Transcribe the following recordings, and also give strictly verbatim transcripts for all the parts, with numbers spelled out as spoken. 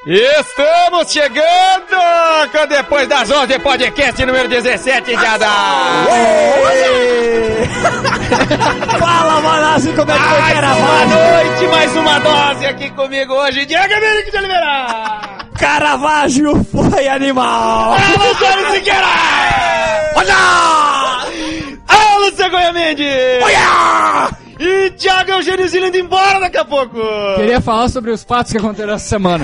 Estamos chegando com Depois das onze, podcast número dezessete, Jada. Fala, Manassi, como é que foi, cara? Boa noite, mais uma dose aqui comigo hoje, Diego Henrique de Oliveira. Caravaggio foi animal. Alô, Sérgio Siqueira. Olha! Alô, Luciano Goiâ Mendes. Olha! E Thiago Eugênio Zila indo embora daqui a pouco. Queria falar sobre os fatos que aconteceram essa semana.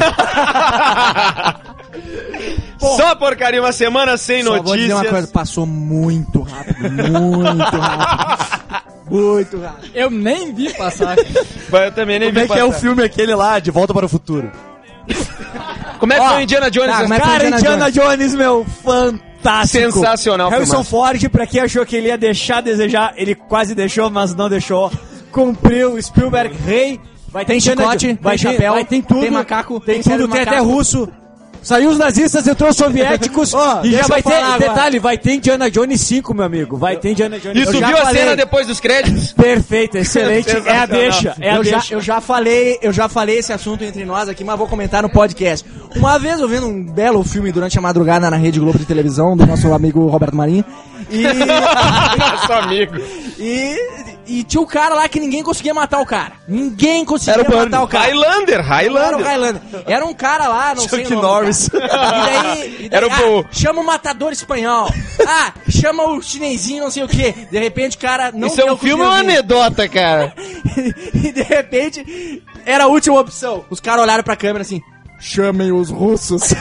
Só porcaria, uma semana sem Só notícias. Vou dizer uma coisa, passou muito rápido, muito rápido. Muito rápido. Eu nem vi passar. Eu também nem Como vi é que é o filme aquele lá, De Volta para o Futuro? Como é que Ó, foi o Indiana Jones? Tá, Essa- cara, Indiana Indiana Jones, meu, fantástico. Sensacional, Harrison filmaço. Ford, pra quem achou que ele ia deixar a desejar, ele quase deixou, mas não deixou. Cumpriu, Spielberg, rei. Vai ter Tem Indiana chicote, Jo- vai tem chapéu, vai- tem tudo. tem macaco, tem, tem cérebro tudo, tem macaco. até russo. Saiu os nazistas, entrou os soviéticos. Ó, e já deixa vai eu ter, falar agora. detalhe, vai ter Indiana Jones cinco, meu amigo. Vai ter Indiana Jones E Eu já subiu a falei. cena depois dos créditos? Perfeito, excelente. É a Sensacional. deixa, é a eu, já, deixa. eu já falei, eu já falei esse assunto entre nós aqui, mas vou comentar no podcast. Uma vez eu vendo um belo filme durante a madrugada na Rede Globo de televisão do nosso amigo Roberto Marinho e Nosso amigo. e, e tinha um cara lá que ninguém conseguia matar o cara. Ninguém conseguia Era o matar o cara. Highlander, Não era o Highlander. Highlander. Era um cara lá, não sei o Chuck nome do Norris. cara. E daí, e daí Era o ah, Paul. chama o matador espanhol. Ah, chama o chinesinho, não sei o quê. De repente o cara não Isso é deu um com o filme ou uma chinesinho. anedota, cara? E de repente era a última opção. Os caras olharam pra câmera assim. Chamem os russos.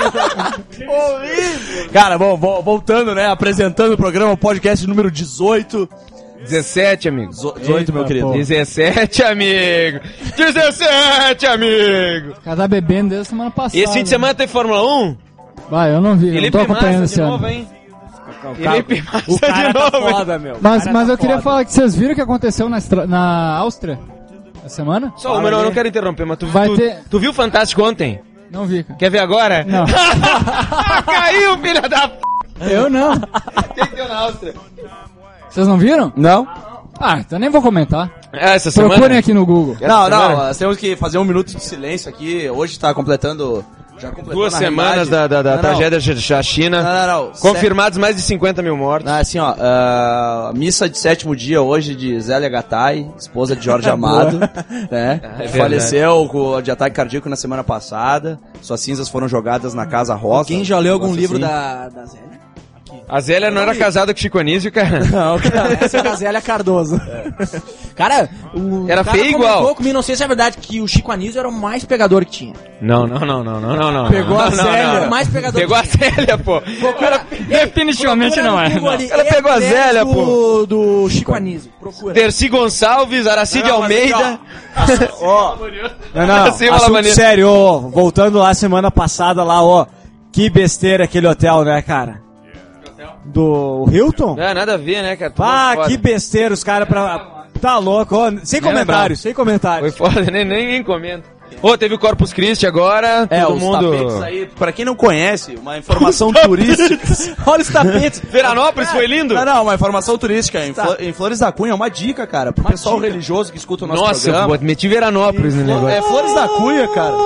Cara, bom, vo- voltando, né? Apresentando o programa, o podcast número dezoito. dezessete, amigo. dezoito, meu querido. dezessete, amigo. dezessete, amigo. Casar bebendo desde a semana passada. E esse fim de semana tem Fórmula um? Vai, eu não vi, eu não Felipe tô acompanhando Massa esse de novo, ano. hein? Felipe Massa O cara de tá novo, hein? foda, meu. Mas, O cara mas tá eu queria foda. falar que vocês viram o que aconteceu na, estra- na Áustria essa semana? Só uma, não, eu não quero interromper, mas tu, Vai tu, ter- tu viu o Fantástico ontem? Não vi, cara. Quer ver agora? Não. Caiu, filha da p... Eu não. Quem que deu na Áustria? Vocês não viram? Não? Ah, então nem vou comentar. É, essa semana? Procurem aqui no Google. Essa Não, semana? não, nós temos que fazer um minuto de silêncio aqui. Hoje tá completando. Já completou Duas na semanas da, realidade. da, da Não, não. tragédia da China. Não, não, não. Confirmados mais de cinquenta mil mortos. Ah, assim, ó, ah, missa de sétimo dia hoje de Zélia Gattai, esposa de Jorge Amado, né? É Faleceu com- de ataque cardíaco na semana passada. Suas cinzas foram jogadas na Casa Rosa. Quem já leu algum Negócio livro assim. da, da Zélia? A Zélia não era casada com Chico Anísio, cara. Não, cara, essa era a Zélia Cardoso. Cara, o Era cara feio comentou igual. comigo, não sei se é verdade, que o Chico Anísio era o mais pegador que tinha. Não, não, não, não, não, não, não. Pegou não, a não, Zélia. não, não. O mais pegador Pegou a que tinha. Zélia, pô. Procura- Definitivamente procura não no é. Google não. ali, Ela pegou a ex Zélia, do, pô. do Chico Anísio. Procura. Dercy Gonçalves, Aracide Não, mas Almeida. Ó, não, não, Assim, fala assunto maneiro. sério, ó, voltando lá semana passada lá, ó, que besteira aquele hotel, né, cara? Do Hilton? Não, nada a ver, né, cara? Ah, Foi que foda. besteira, os caras pra... Tá louco, ó, sem Nem comentários, sem Foi comentários. foda, nem, nem, nem comenta. Ô, teve o Corpus Christi agora, É, todo os mundo... tapetes aí, pra quem não conhece, uma informação turística. Olha os tapetes. Veranópolis foi lindo? Não, não, uma informação turística. Em, Flo- em Flores da Cunha, uma dica, cara, pro pessoal dica. religioso que escuta o nosso Nossa, eu programa. meti Veranópolis no negócio. É Flores da Cunha, cara.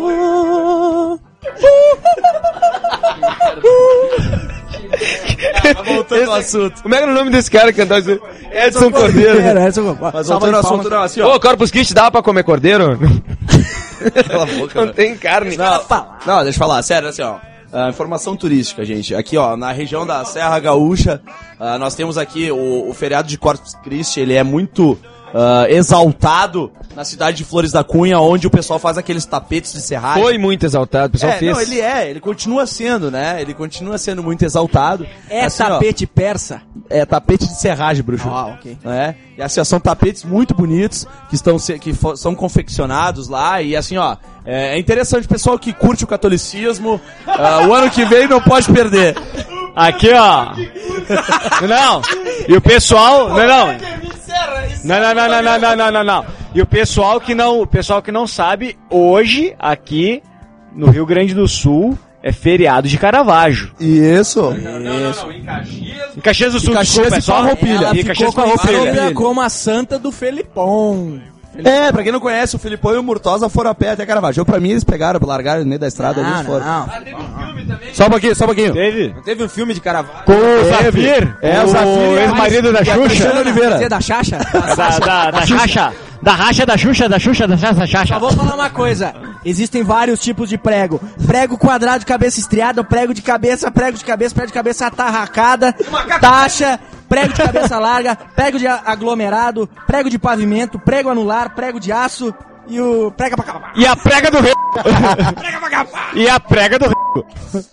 Voltando ao assunto. Como é que era o nome desse cara que cantava isso? Edson Cordeiro. Era, essa foi- Mas Salva voltando ao de palmas. assunto, não, assim, ó. Ô, Corpus Christi dava pra comer cordeiro? Cala a boca, Não velho. tem carne. Não, não, deixa eu falar, sério, assim, ó. Ah, informação turística, gente. Aqui, ó, na região da Serra Gaúcha, ah, nós temos aqui o, o feriado de Corpus Christi, ele é muito ah, exaltado na cidade de Flores da Cunha, onde o pessoal faz aqueles tapetes de serragem. Foi muito exaltado, o pessoal É, fez. não, ele é, ele continua sendo, né? Ele continua sendo muito exaltado. É Assim, ó, tapete persa. é tapete de serragem, bruxo. Ah, ok. É, e assim, ó, são tapetes muito bonitos que estão se- que fo- são confeccionados lá e assim, ó, é, é interessante, pessoal que curte o catolicismo, ah, o ano que vem não pode perder. Aqui, ó. Não. E o pessoal, não, não. Não, não, não, não, não, não, não, não, não. E o pessoal que não, o pessoal que não sabe, hoje aqui no Rio Grande do Sul é feriado de Caravaggio. Isso. Em Caxias do Sul, Caxias desculpa, é e só Farroupilha. Ela E ficou Caxias e Farroupilha. conhecida Como a santa do Felipão. É, pra quem não conhece, o Filipão e o Murtosa foram a pé até Caravaggio. Pra mim, eles pegaram, largaram no meio da estrada, Não, eles foram. não. Ah, teve um filme também. Só um pouquinho, só um pouquinho. Teve? Não teve um filme de Caravaggio? Com o Zafir, É, o Zafir e a- ex-marido da e a Xuxa. Cristiana Oliveira. Você da Xaxa? Da, da, da Xaxa. Da racha da Xuxa, da Xuxa, da Xaxa, Xaxa. Só vou falar uma coisa. Existem vários tipos de prego. Prego quadrado de cabeça estriada, prego de cabeça, prego de cabeça, prego de cabeça atarracada, taxa, prego de cabeça larga, prego de a- aglomerado, prego de pavimento, prego anular, prego de aço e o prega pra cá. E a prega do rei. E a prega do rei.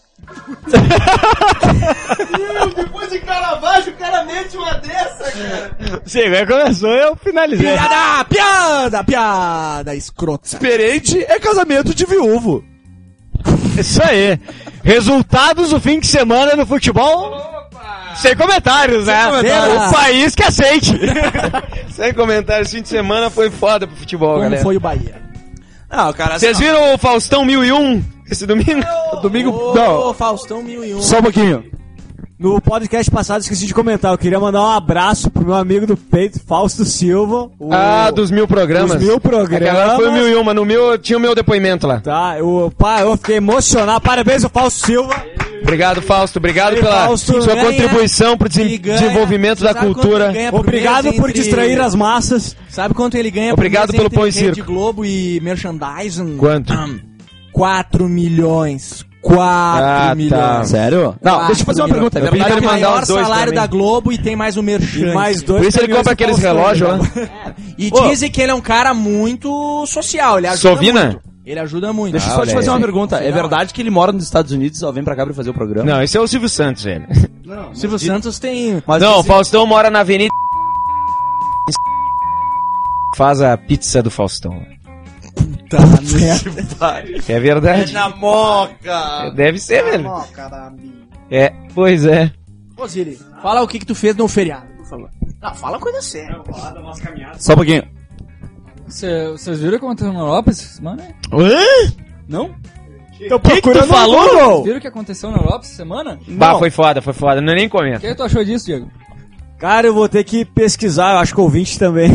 Meu, depois de Caravaggio, o cara mete uma dessa, cara. Sim, aí começou e eu finalizei. Piada, piada, piada, escrota. Diferente é casamento de viúvo. Isso aí. Resultados do fim de semana no futebol? Sem comentários, né? comentários. O país que aceite. Sem comentários, esse fim de semana foi foda pro futebol, Como galera. foi o Bahia? Não, cara, assim, Vocês viram o Faustão mil e um esse domingo? domingo. Ô, Não, Faustão mil e um. só um pouquinho. No podcast passado, esqueci de comentar. Eu queria mandar um abraço pro meu amigo do peito, Fausto Silva. O... Ah, dos mil programas. Dos mil programas. Aquela foi o mil e um, mas no meu tinha o meu depoimento lá. Tá, eu, pá, eu fiquei emocionado. Parabéns ao Fausto Silva. Obrigado, Fausto. Obrigado Aí, pela Fausto, sua ganha contribuição pro desen- e ganha- desenvolvimento da sabe quanto cultura. ele ganha por Obrigado mês por entre- distrair as massas. Sabe quanto ele ganha Obrigado por mês pelo entre pão e Rede circo. Globo e merchandising? Quanto? quatro milhões. quatro Ah, tá. milhões. Sério? Não, deixa eu fazer uma milhões. pergunta. É Eu pedi verdade pra É o ele mandar maior os dois salário pra da mim. Globo e tem mais o merchan. E mais dois Por isso ele milhões compra do aqueles Faustão, relógios lá. né? E Ô. dizem que ele é um cara muito social. Ele ajuda Sovina? muito. Ele ajuda muito. Deixa eu Ah, só te olha fazer aí. uma pergunta. É verdade que ele mora nos Estados Unidos e só vem pra cá pra fazer o programa? Não, esse é o Silvio Santos, ele. O Silvio Santos tem... Mas Não, o esse- Faustão mora na Avenida. Faz a pizza do Faustão. Tá, merda. É verdade. na moca! Deve ser, velho. É, pois é. Ô, Ziri, fala o que que tu fez no feriado, por favor. Não, fala coisa séria. Só um pouquinho. Vocês viram o que aconteceu na Europa essa semana? Hã? Não? Tô que tu falou? Google. Viram o que aconteceu na Europa essa semana? Bah, foi foda, foi foda. Não é nem O comenta. que tu achou disso, Diego? Cara, eu vou ter que pesquisar. Eu acho que o ouvinte também.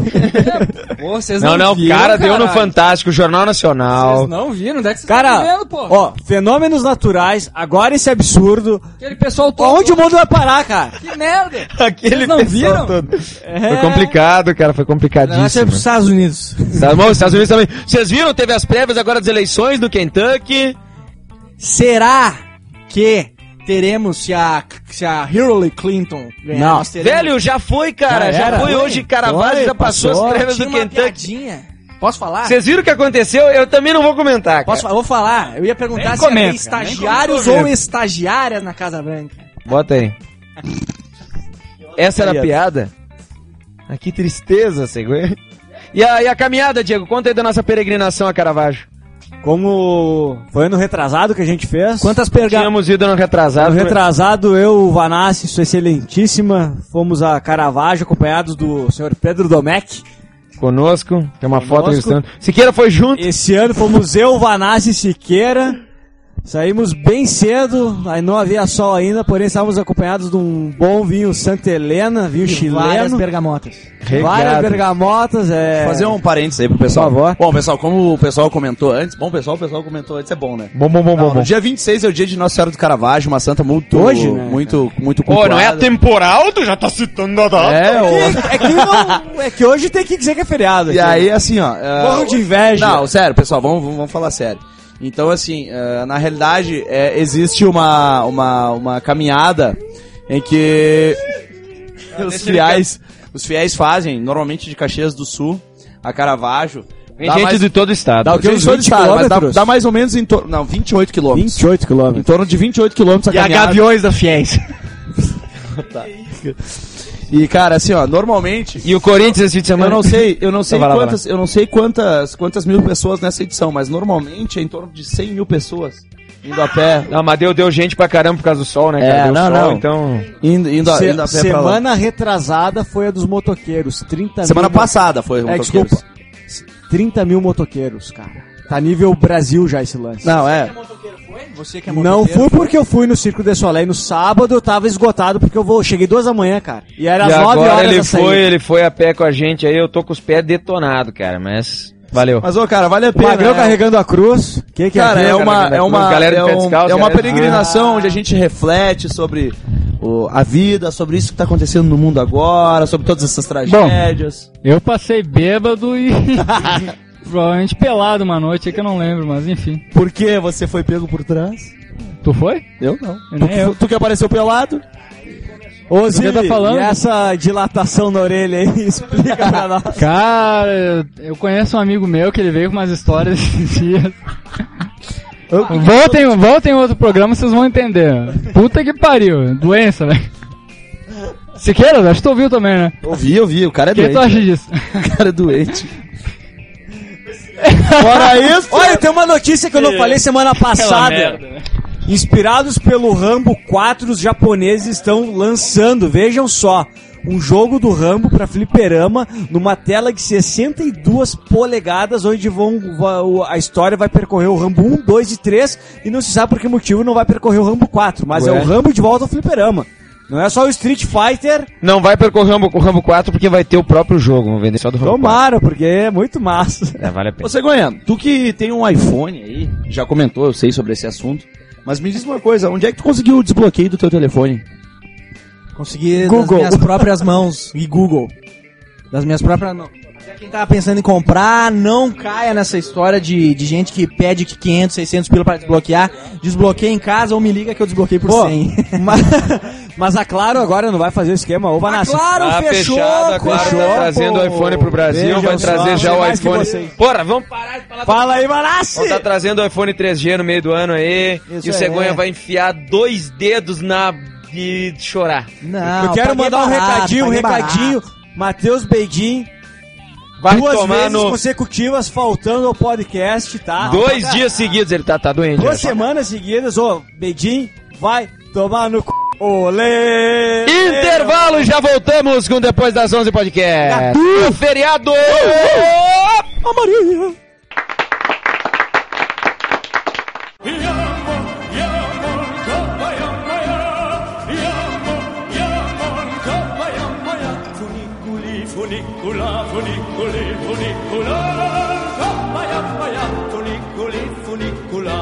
Pô, vocês Não, não, não, o viram, cara deu no caralho. Fantástico, Jornal Nacional. Vocês não viram? Onde é que vocês Cara, estão vendo, pô? ó, fenômenos naturais. Agora esse absurdo. Aquele pessoal todo... Onde o mundo vai parar, cara? Que merda! Aquele Vocês não pessoal viram? todo. É. Foi complicado, cara, foi Não, isso é complicadíssimo. pros Estados Unidos. Tá bom, os Estados Unidos também. Vocês viram? Teve as prévias agora das eleições do Kentucky. Será que teremos se a, se a Hillary Clinton ganhar? Não. Nós teremos- Velho, já foi, cara. Já Já, era. foi Foi. hoje. Caravaggio Foi, já passou, passou. as prévias Tinha do uma Kentucky. piadinha. Posso falar? Vocês viram o que aconteceu? Eu também não vou comentar, cara. Posso, fa- eu vou falar. Eu ia perguntar Nem se comenta, havia cara, nem estagiários comenta. ou estagiárias na Casa Branca. Bota aí. Essa era a piada? Ah, que tristeza, Segui. E a, e a caminhada, Diego? Conta aí da nossa peregrinação a Caravaggio. Como foi ano retrasado que a gente fez. Quantas perguntas? Tínhamos ido no retrasado. Ano retrasado, eu, o Vanassi, sua excelentíssima, fomos a Caravaggio acompanhados do senhor Pedro Domecq. Conosco, tem uma foto Conosco. registrando. Siqueira foi junto. Esse ano fomos eu, Vanassi e Siqueira. Saímos bem cedo, aí não havia sol ainda, porém estávamos acompanhados de um bom vinho Santa Helena, vinho Várias chileno. bergamotas. Várias Regado. bergamotas, é... Fazer um parênteses aí pro pessoal. Por favor. Bom, pessoal, como o pessoal comentou antes, bom, pessoal, o pessoal comentou antes, é bom, né? Bom, bom, bom, Não, bom, no bom. dia vinte e seis é o dia de Nossa Senhora do Caravaggio, uma santa muito, Hoje, né, muito, muito Pô, não é cultuada. atemporal? Tu já tá citando a data. É, o... É que, não, é que hoje tem que dizer que é feriado. E aqui. aí, assim, ó... é, Morro de inveja. Não, sério, pessoal, vamos, vamos, vamos falar sério. Então, assim, é, na realidade, é, existe uma, uma, uma caminhada em que os fiéis, os fiéis fazem, normalmente de Caxias do Sul a Caravaggio. Vem Dá gente mais- de todo o estado. Dá o quê? Gente Uns de todo vinte estado, mas dá, quilômetros? dá mais ou menos em torno... Não, vinte e oito quilômetros. vinte e oito Em quilômetros. torno de vinte e oito quilômetros a E a caminhada. Gaviões da Fiéis. E, cara, assim, ó, normalmente... E o Corinthians esse fim de Eu semana? não sei, eu não sei vai lá, vai quantas, eu não sei quantas, quantas mil pessoas nessa edição, mas normalmente é em torno de cem mil pessoas indo a pé, Não, mas deu, deu gente pra caramba por causa do sol, né? É, cara? Deu não, sol, não. Então... indo, indo, a, Se- indo a pé pra lá. semana retrasada foi a dos motoqueiros. trinta Semana mil passada foi o É, motoqueiros. desculpa. trinta mil motoqueiros, cara. Tá nível Brasil já esse lance. Não, é. Você que é Não motoqueiro. fui porque eu fui no Circo de Soleil no sábado, eu tava esgotado porque eu vou, cheguei duas da manhã, cara. E era E às nove agora horas ele da saída. foi, ele foi a pé com a gente aí, eu tô com os pés detonados, cara, mas valeu. Mas, ô, cara, vale a O pena. Magrão é- carregando a cruz. Que que Cara, é? é uma, é uma, Galera de é pé um- descalço, é uma galera. peregrinação onde a gente reflete sobre o- a vida, sobre isso que tá acontecendo no mundo agora, sobre todas essas tragédias. Eu passei bêbado e provavelmente pelado uma noite aí que eu não lembro, mas enfim. Por que você foi pego por trás? Tu foi? Eu não. Nem Tu, eu. tu que apareceu pelado? Ô, Você Zili, tá falando? e essa dilatação na orelha aí, explica pra nós. Cara, eu conheço um amigo meu que ele veio com umas histórias esses dias. Voltem, voltem em outro programa, vocês vão entender. Puta que pariu, doença, velho. Siqueira, acho que tu ouviu também, né? Ouvi, ouvi, o cara é O que doente. tu acha disso? O cara é doente. Fora isso... Olha, tem uma notícia que eu não falei semana passada. Inspirados pelo Rambo quatro, os japoneses estão lançando, vejam só, um jogo do Rambo pra fliperama numa tela de sessenta e duas polegadas, onde vão, va- a história vai percorrer o Rambo um, dois e três, e não se sabe por que motivo não vai percorrer o Rambo quatro, mas Ué. é o Rambo de volta ao fliperama. Não é só o Street Fighter, Não vai percorrer o Rambo, o Rambo quatro porque vai ter o próprio jogo, vamos vender só do Rambo tomara, porque é muito massa. quatro. É, vale a pena. Ô, Cegonha, tu que tem um iPhone aí, já comentou, eu sei sobre esse assunto, mas me diz uma coisa, onde é que tu conseguiu o desbloqueio do teu telefone? Consegui Google. das minhas próprias mãos. E Google. Das minhas próprias mãos. Pra quem tava pensando em comprar, não caia nessa história de, de gente que pede que quinhentos, seiscentos pila pra desbloquear. Desbloqueia em casa ou me liga que eu desbloqueio por Pô, cem. mas, mas a Claro agora não vai fazer o esquema, ô Vanassi. Claro, Tá fechou, fechado, a Claro fechou, tá trazendo pô. o iPhone pro Brasil, Vejam vai só, trazer já sei o mais que iPhone. vocês. Porra, vamos parar de falar. Fala aí, Vanassi! Vamos tá trazendo o iPhone três G no meio do ano aí, Isso e o é. Cegonha vai enfiar dois dedos na de chorar. Não, Eu quero paguei mandar um barato, recadinho, um paguei recadinho. Matheus Beidin, Vai duas tomar vezes no consecutivas faltando ao podcast, tá? dois dias seguidos ele tá tá doente. Duas né? semanas seguidas, ô, Beidin, vai tomar no c... Olê! Intervalo, já voltamos com Depois das onze Podcast. O feriado! A Maria! Funicula, funiculi, funicula, vaya, vaya, funiculi, funicula.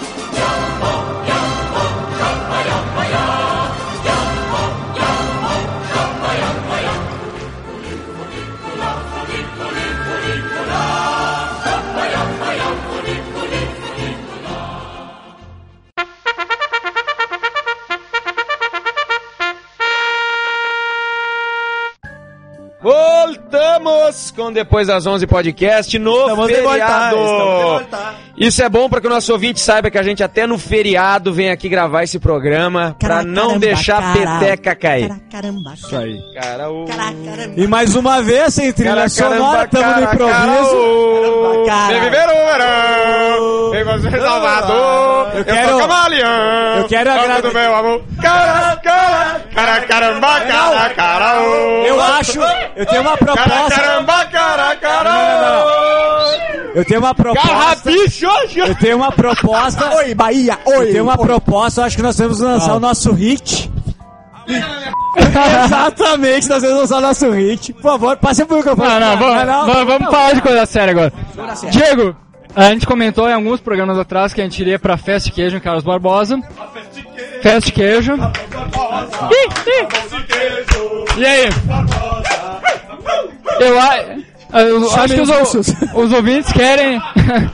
Voltamos com Depois das onze Podcast no Estamos de feriado. volta, estamos de volta. Isso é bom para que o nosso ouvinte saiba que a gente até no feriado vem aqui gravar esse programa pra Cara, não caramba, deixar a cara. peteca cair. Cara, caramba. Isso aí. Cara, o... E mais uma vez, sem trilha sonora, tamo no improviso. o... cara. Vem viver o verão, vem você Salvador, eu, quero- sou camaleão, eu quero toca agrade- do meu amor, cara, cara, cara, caramba, cara, cara, ô. Eu acho, eu tenho uma Cara, proposta, caramba, cara, cara, eu tenho uma proposta, Carrapicho, eu tenho uma proposta, Oi, Bahia, oi. eu tenho uma oi. proposta, eu acho que nós temos que lançar o nosso hit. Exatamente, nós vamos lançar o nosso hit. Por favor, passe pro microfone. Não, não, vamos, vamos, vamos falar de coisa séria agora. Diego, a gente comentou em alguns programas atrás que a gente iria pra Festa de Queijo em Carlos Barbosa. Festa de Queijo. Ih, ih. E aí? Eu, a- eu acho que os, ou- os ouvintes querem...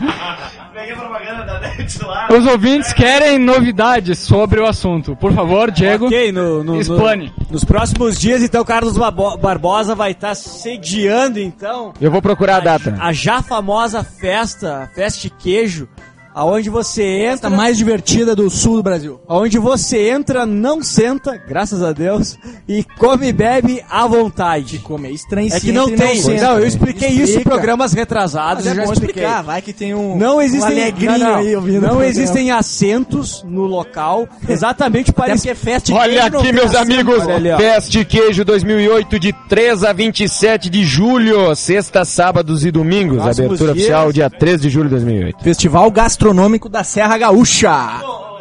Os ouvintes querem novidades sobre o assunto. Por favor, Diego, Ok, no, no, no- explane. nos próximos dias, então, Carlos Babo- Barbosa vai estar sediando, então, Eu vou procurar a data. a já famosa festa, Festa de Queijo, aonde você Festa entra, mais divertida do sul do Brasil. aonde você entra, não senta, graças a Deus, e come e bebe à vontade. Como é estranho, É que não tem. Não, eu expliquei isso em programas retrasados. Mas é eu já bom expliquei. explicar, vai que tem um, Não existem, um alegrinho não, não, aí ouvindo. o não programa. existem assentos no local, exatamente para Até esse porque festa de Olha queijo não aqui, tem meus assento. amigos, olha ali, ó. Festa de Queijo dois mil e oito, de três a vinte e sete de julho, sexta, sábados e domingos, Próximos abertura dias. oficial dia três de julho de dois mil e oito. Festival Gastronômico da Serra Gaúcha.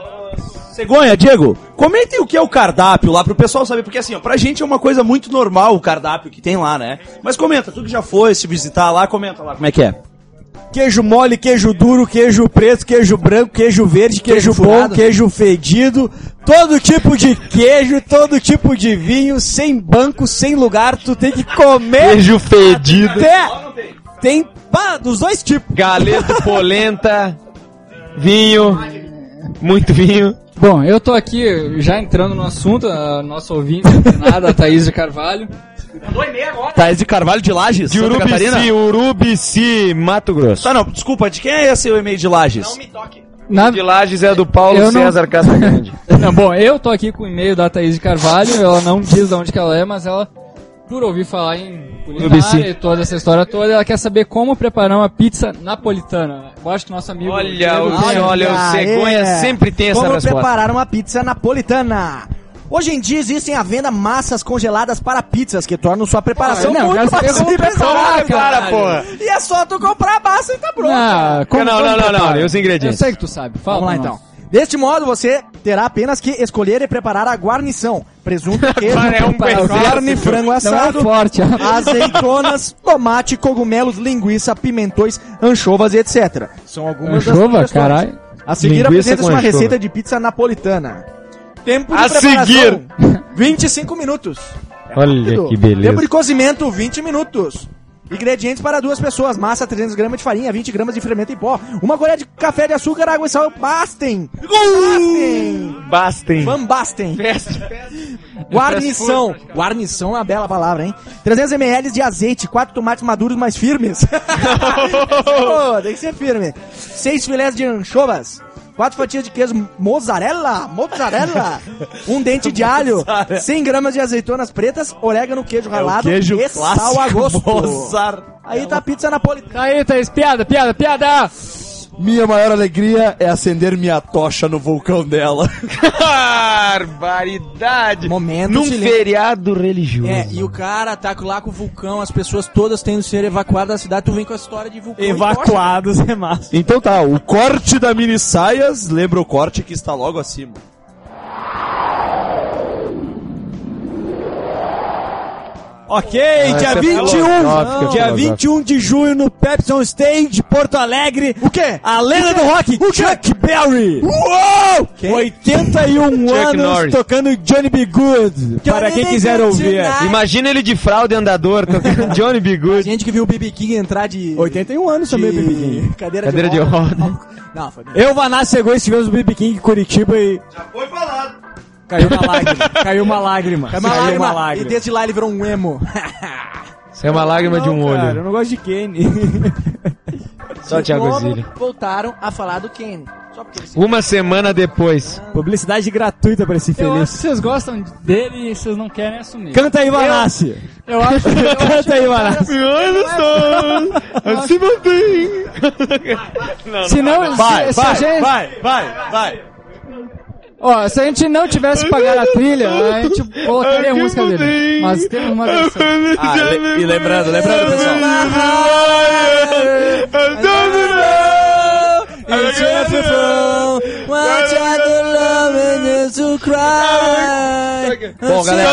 Cegonha, Diego, comentem o que é o cardápio lá pro pessoal saber, porque assim, ó, pra gente é uma coisa muito normal o cardápio que tem lá, né? Mas comenta, tu que já foi se visitar lá, comenta lá como é que é. Queijo mole, queijo duro, queijo preto, queijo branco, queijo verde, queijo, Queijo bom, furado. queijo fedido, todo tipo de queijo, todo tipo de vinho, sem banco, sem lugar, tu tem que comer. Queijo fedido. Até tem pá, dos dois tipos. Galeto, polenta, vinho, muito vinho. Bom, eu tô aqui já entrando no assunto, a nossa ouvinte, nada, a Thaís de Carvalho. Thaís de Carvalho de Lages, De Santa Catarina? Urubici, Urubici, Mato Grosso. Tá, não, desculpa, de quem é esse o e-mail de Lages? Na... De Lages é do Paulo Eu não- César Casagrande. Não, bom, eu tô aqui com o e-mail da Thaís de Carvalho, ela não diz de onde que ela é, mas ela, por ouvir falar em culinária Urubici. e toda essa história toda, ela quer saber como preparar uma pizza napolitana. Eu acho que nosso amigo... Olha, Diego o, tem- olha, o Cegonha é. sempre tem essa Como resposta. preparar uma pizza napolitana? Hoje em dia existem à venda massas congeladas para pizzas que tornam sua preparação Ah, não, muito quero saber mais como simples. preparar, Cara, caralho. porra. E é só tu comprar a massa e tá pronto. Ah, como, Não, como não, não, prepara? não, e os Eu ingredientes? sei que tu sabe. Fala Vamos lá pra então. nós. Deste modo, você terá apenas que escolher e preparar a guarnição. Presunto, queijo, É um carne, exército. frango Não é assado, forte, ó. azeitonas, tomate, cogumelos, linguiça, pimentões, anchovas e etcétera. São algumas das Anchova, sugestões. caralho. A seguir Linguiça apresenta-se com uma anchova. receita de pizza napolitana. Tempo de A preparação, seguir. vinte e cinco minutos. Olha Rápido. que beleza. Tempo de cozimento, vinte minutos. Ingredientes para duas pessoas: massa, trezentos gramas de farinha, vinte gramas de fermento em pó, uma colher de café de açúcar, água e sal. Bastem! Bastem! Bastem. Van Basten. Guarnição. Guarnição é uma bela palavra, hein? trezentos mililitros de azeite, quatro tomates maduros mais firmes. Pô, tem que ser firme. seis filés de anchovas. quatro fatias de queijo mozzarella, mozzarella, um dente de alho, cem gramas de azeitonas pretas, orégano, queijo ralado queijo e sal a gosto. Mozzarella. Aí tá a pizza napolitana. Tá aí, Thaís. Piada, piada, piada. Minha maior alegria é acender minha tocha no vulcão dela. Barbaridade. Momento Num silêncio. feriado religioso. É, e o cara tá lá com o vulcão, as pessoas todas tendo que ser evacuadas da cidade, tu vem com a história de vulcão. Evacuados é massa. Então tá, o corte da mini saias lembra o corte que está logo acima. Ok, dia essa é vinte e um, filosófica, dia filosófica. vinte e um de junho no Pepsi On Stage, Porto Alegre. O quê? A lenda do rock, Chuck Berry. Uou! oitenta e um anos Norris. tocando Johnny B. Good. Para quem B. quiser Good ouvir. tonight. Imagina ele de fralda e andador, tocando Johnny B. Good. Gente que viu o B B King entrar de... oitenta e um anos também, B B King. Cadeira, Cadeira de roda. Não, foi... Eu, Vanassi, chegou e estivemos no B B King em Curitiba e... Já foi falado. Caiu uma lágrima. Caiu uma lágrima. É uma Caiu lágrima, uma lágrima. e desde lá ele virou um emo. Isso é uma lágrima de um Não, cara, eu olho. não gosto de Kenny. Só o Thiago Novo, Zilli. voltaram a falar do Kenny. Só porque eles... Uma semana depois. Publicidade gratuita pra esse Eu acho feliz. que vocês gostam dele e vocês não querem assumir. Canta aí, Vanassi. Eu acho que... eu acho Canta aí, que- Vanassi. Assim não tem. Se não, Vai, se, se a vai, gente, vai, vai, vai. ó, se a gente não tivesse pagado a trilha, a gente colocaria a música dele. Mas tem uma versão. Ah, le- e lembrando, lembrando, pessoal. It's beautiful, what I do love and to cry. Bom, galera,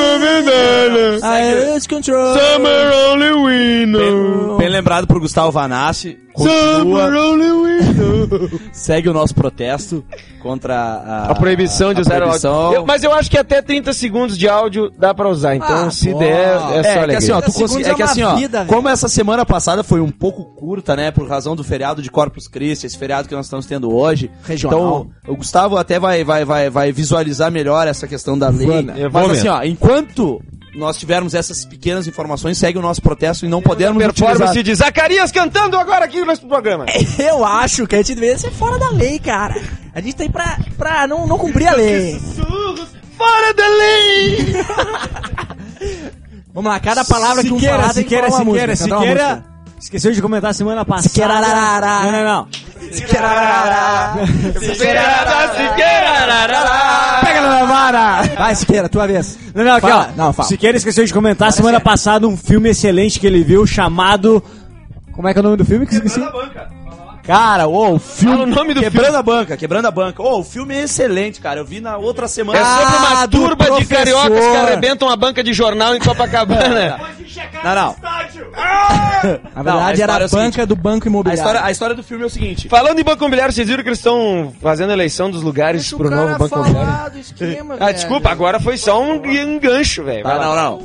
I lose control. Summer only we know. bem lembrado por Gustavo Vanassi. Continua, Summer only we know. segue o nosso protesto contra a, A proibição de a usar proibição. áudio. Eu- mas eu acho que até trinta segundos de áudio dá pra usar. Então, Ah, se pô. der, é só É, que alegria. assim, ó, tu trinta consegui- segundos é que é uma assim, ó, vida, velho. como essa semana passada foi um pouco curta, né, por razão do feriado de Corpus Christi, esse feriado que nós estamos tendo hoje. Regional. Então, o Gustavo até vai, vai, vai, vai visualizar melhor essa questão da lei. Eu vou Mas assim, mesmo. ó, enquanto nós tivermos essas pequenas informações, segue o nosso protesto e não podemos Performance utilizar. de Zacarias cantando agora aqui no nosso programa. Eu acho que a gente deveria ser fora da lei, cara. A gente tem pra, pra não, não cumprir a lei. Fora da lei! Vamos lá, cada palavra que um Siqueira, falar tem que Siqueira, falar uma Siqueira, música, cantar uma Siqueira. música. Esqueceu de comentar semana passada. Siqueira, arará. Não, não, não. Pega na vara! Vai, Siqueira, tua vez. Não, não, aqui, Fala. ó. Não, fala. Siqueira esqueceu de comentar semana passada um filme excelente que ele viu chamado. Como é que é o nome do filme que eu esqueci? Cara, ô, o filme... Fala o nome do Quebrando filme. a Banca, Quebrando a Banca. Ô, o filme é excelente, cara. Eu vi na outra semana. É sobre uma Ah, do turba de professor. cariocas que arrebentam uma banca de jornal em Copacabana. Não, não. Na Não, a verdade, era história é a o seguinte. banca do Banco A Imobiliário. história, a história do filme é o seguinte. Falando em Banco Imobiliário, vocês viram que eles estão fazendo eleição dos lugares pro novo Banco Imobiliário? Esquema, Ah, desculpa, agora foi só um engancho, velho. Vai Ah, lá. não, não.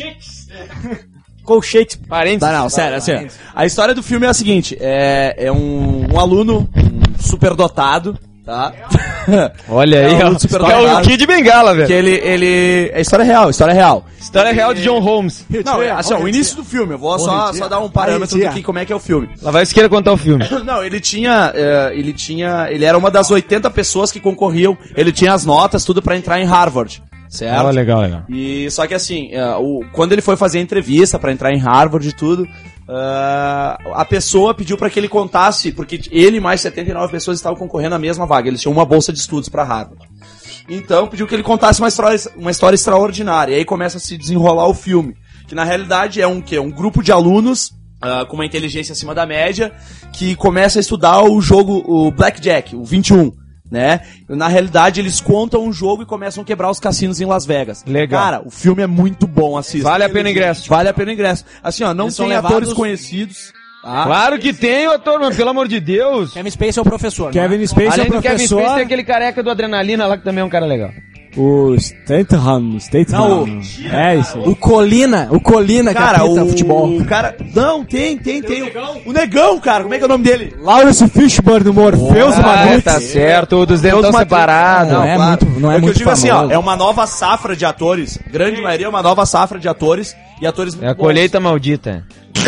Colchete. Parênteses. Tá, não, sério, assim, ó. A história do filme é a seguinte, é, é um, um aluno um superdotado, tá? Olha É aí, um ó. aluno super É o dotado. Kid Bengala, Que velho. ele, ele... É história real, história real. História real de John Holmes. Não, é assim, ó, o início do filme, eu vou só, só dar um parâmetro do que, como é que é o filme. Lá vai Esqueira contar o filme. Não, ele tinha, é, ele tinha, ele era uma das oitenta pessoas que concorriam, ele tinha as notas, tudo pra entrar em Harvard, certo? Ah, legal, legal. E só que assim, é, o, quando ele foi fazer a entrevista pra entrar em Harvard e tudo, é, a pessoa pediu pra que ele contasse, porque ele e mais setenta e nove pessoas estavam concorrendo à mesma vaga, eles tinham uma bolsa de estudos pra Harvard. Então pediu que ele contasse uma história, uma história extraordinária, e aí começa a se desenrolar o filme, que na realidade é um quê? Um grupo de alunos Uh, com uma inteligência acima da média, que começa a estudar o jogo, o Blackjack, o vinte e um, né? Na realidade, eles contam um jogo e começam a quebrar os cassinos em Las Vegas. Legal. Cara, o filme é muito bom, assista. Vale a pena o ingresso. Vale a pena o ingresso. Assim, ó, não Eles são tem levados- atores conhecidos. Tá? Claro que tem, ô ator, mas pelo amor de Deus. Kevin Spacey é o professor. né? Kevin Spacey Além é o do Kevin professor. Spacey, tem aquele careca do Adrenalina lá que também é um cara legal. O Statham, Statham. É isso aí. O Colina, o Colina que Cara, apita o futebol. o cara... Não, tem, tem, tem. O Negão, cara, como é que é o nome dele? Lawrence Fishburne do Morpheus Ah, Magritte. tá certo, o dos dentão Madrid. separados. Não, é muito- não é o que muito eu digo assim, ó, famoso. é uma nova safra de atores. Grande maioria é uma nova safra de atores e atores muito É a bons. colheita maldita.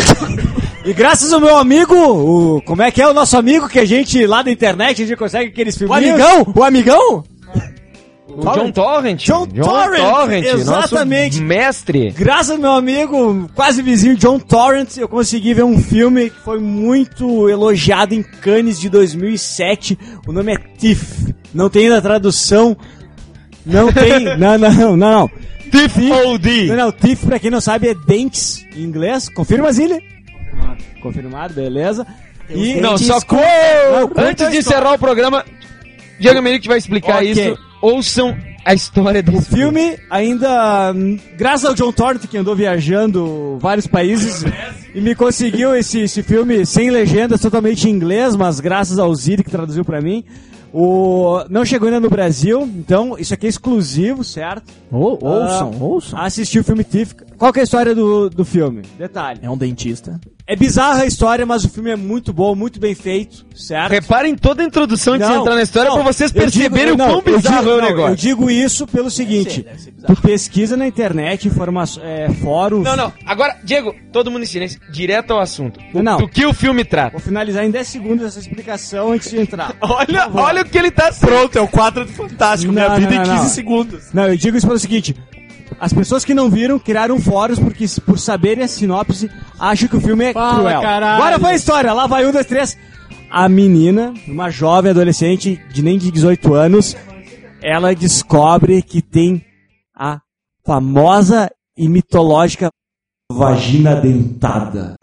E graças ao meu amigo, o, como é que é o nosso amigo que a gente lá da internet a gente consegue aqueles O filminhos? amigão? O amigão? O John Torrent. John Torrent, exatamente. Nosso mestre. Graças ao meu amigo, quase vizinho John Torrent, eu consegui ver um filme que foi muito elogiado em Cannes de dois mil e sete. O nome é Thief. Não tem ainda tradução. Não tem. Não, não, não, não. Thief O D. Não, não. Thief, pra quem não sabe, é dentes em inglês. Confirma, Zilli? Confirmado, beleza. E Não, só com... Não, conta Antes a de história. encerrar o programa, Diego Américo vai explicar Ok. isso. Ouçam a história desse O filme ainda, hum, graças ao John Torrent, que andou viajando vários países e me conseguiu esse, esse filme sem legendas, totalmente em inglês, mas graças ao Ziri que traduziu pra mim. O, não chegou ainda no Brasil, então isso aqui é exclusivo, certo? Ou- ouçam, Ah, ouçam. Assisti o filme Thief. Qual que é a história do, do filme? Detalhe. É um dentista. É bizarra a história, mas o filme é muito bom, muito bem feito, certo? Reparem toda a introdução antes de Não, entrar na história não, pra vocês eu perceberem digo- o não, quão eu bizarro digo- é o não, negócio. Eu digo isso pelo seguinte: tu pesquisa na internet, informações, é, fóruns. Não, não. Agora, Diego, todo mundo em silêncio. Direto ao assunto. O- Não. Do que o filme trata. Vou finalizar em dez segundos essa explicação antes de entrar. Olha, olha o que ele tá... Pronto, é o quadro do Fantástico. Não, Minha vida não, em não, quinze não. segundos. Não, eu digo isso pelo seguinte: as pessoas que não viram criaram fóruns porque, por saberem a sinopse, acham que o filme é Fala, cruel. caralho. Agora vai a história, lá vai um, dois, três. A menina, uma jovem adolescente de nem de dezoito anos, ela descobre que tem a famosa e mitológica vagina dentada.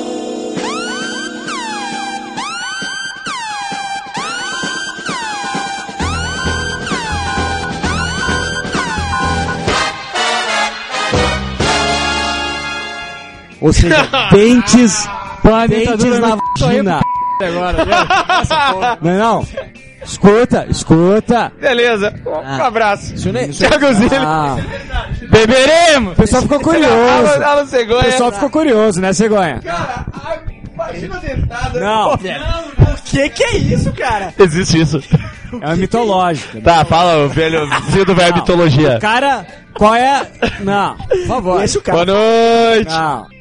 Ou seja, dentes, dentes na vagina. Agora, viu? Não, não. Escuta, escuta. Beleza. Um abraço. Isso nem- Thiago Zilli. Ah, Beberemos. o pessoal ficou curioso. Alan, Alan O Cegonha. pessoal ficou curioso, né, Cegonha? Imagina dentada. Não, O que que é isso, cara? Existe isso. é uma mitológica. Tá, fala o velho filho do velho mitologia. Cara, qual é... Não, por favor. Esse o cara. Boa noite. Não.